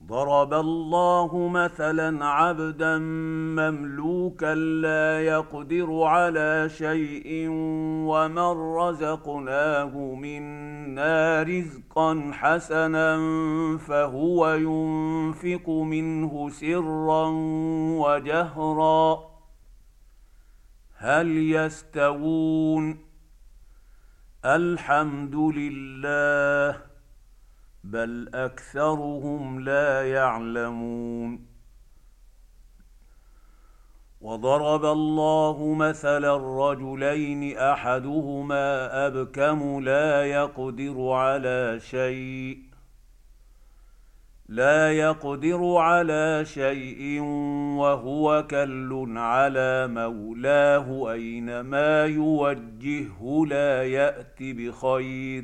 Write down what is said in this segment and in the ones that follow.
ضرب الله مثلا عبدا مملوكا لا يقدر على شيء ومن رزقناه منا رزقا حسنا فهو ينفق منه سرا وجهرا هل يستوون؟ الحمد لله بل اكثرهم لا يعلمون. وضرب الله مثلا الرجلين احدهما ابكم لا يقدر على شيء وهو كل على مولاه اينما يوجهه لا يات بخير.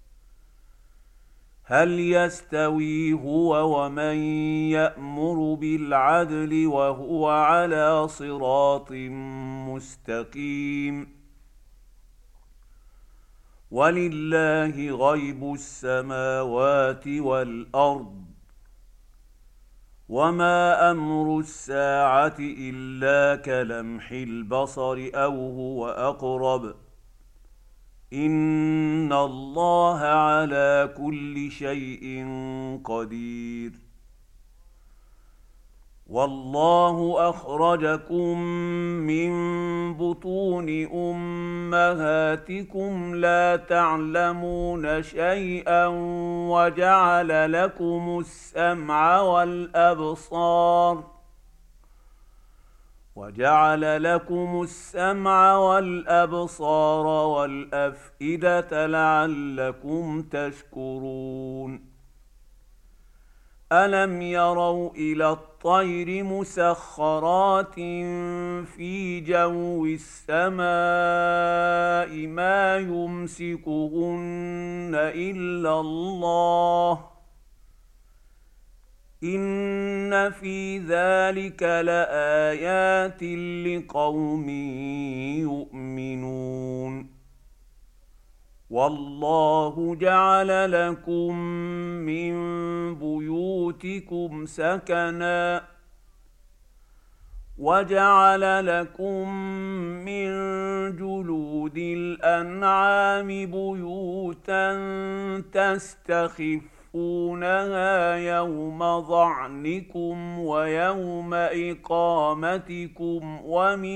هل يستوي هو ومن يأمر بالعدل وهو على صراط مستقيم؟ ولله غيب السماوات والأرض وما أمر الساعة إلا كلمح البصر أو هو أقرب إن الله على كل شيء قدير. والله أخرجكم من بطون أمهاتكم لا تعلمون شيئا وجعل لكم السمع والأبصار والأفئدة لعلكم تشكرون. ألم يروا إلى الطير مسخرات في جو السماء ما يمسكهن إلا الله إن في ذلك لآيات لقوم يؤمنون. والله جعل لكم من بيوتكم سكنا وجعل لكم من جلود الأنعام بيوتا تستخفونها يوم ظعنكم ويوم إقامتكم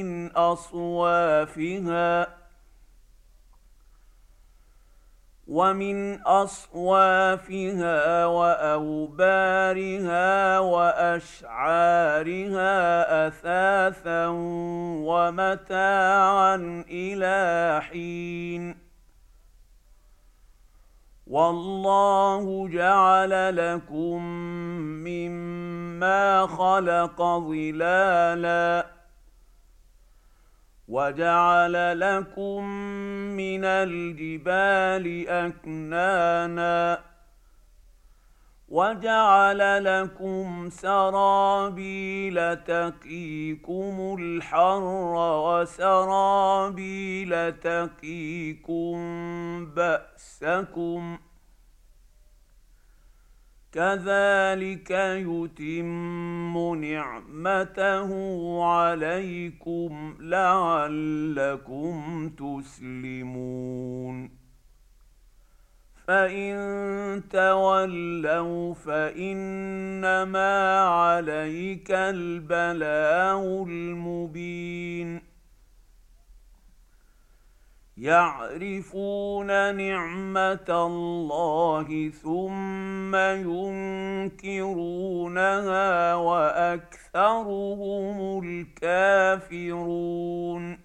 ومن أصوافها وأوبارها وأشعارها أثاثا ومتاعا إلى حين. والله جعل لكم مما خلق ظلالا وجعل لكم من الجبال أكنانا وجعل لكم سرابيل تقيكم الحر وسرابيل تقيكم بأسكم كذلك يتم نعمته عليكم لعلكم تسلمون. فإن تولوا فإنما عليك البلاغ المبين. يعرفون نعمة الله ثم ينكرونها وأكثرهم الكافرون.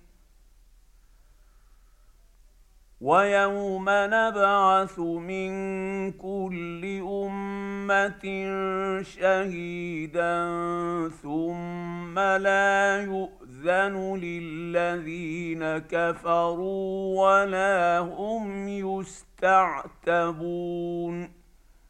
ويوم نبعث من كل أمة شهيدا ثم لا يؤذن للذين كفروا ولا هم يستعتبون.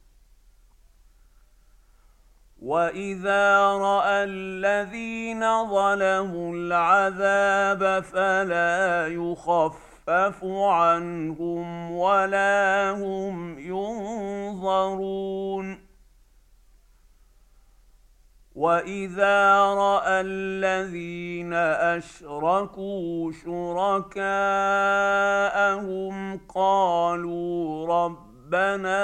وإذا رأى الذين ظلموا العذاب فلا يخفف عنهم ولا هم ينظرون. واذا راى الذين اشركوا شركاءهم قالوا ربنا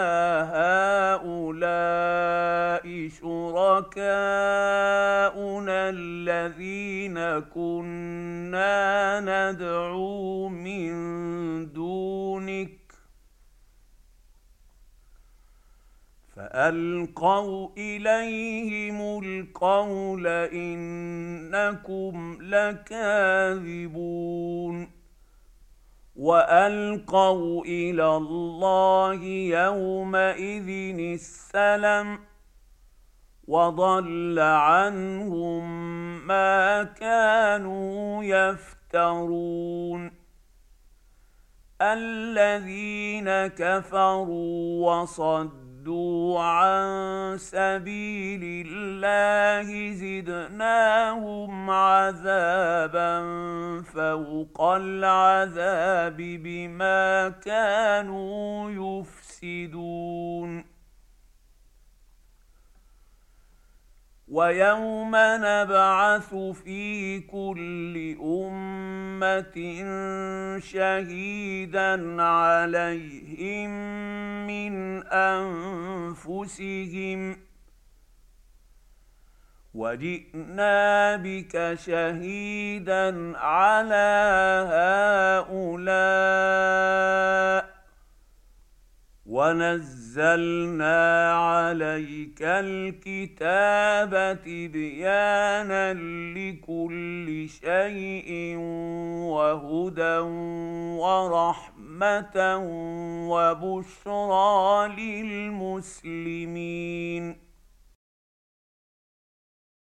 هؤلاء شركاؤنا الذين كنا ندعو من دونك فألقوا إليهم القول إنكم لكاذبون وألقوا إلى الله يومئذ السلم وضل عنهم ما كانوا يفترون الذين كفروا وصدوا عن سبيل الله زدناهم عذابا فوق العذاب بما كانوا يفسدون ويوم نبعث في كل أمة شهيدا عليهم من أنفسهم وجئنا بك شهيدا على هؤلاء ونزلنا عليك الكتاب تبيانا لكل شيء وهدى ورحمة وبشرى للمسلمين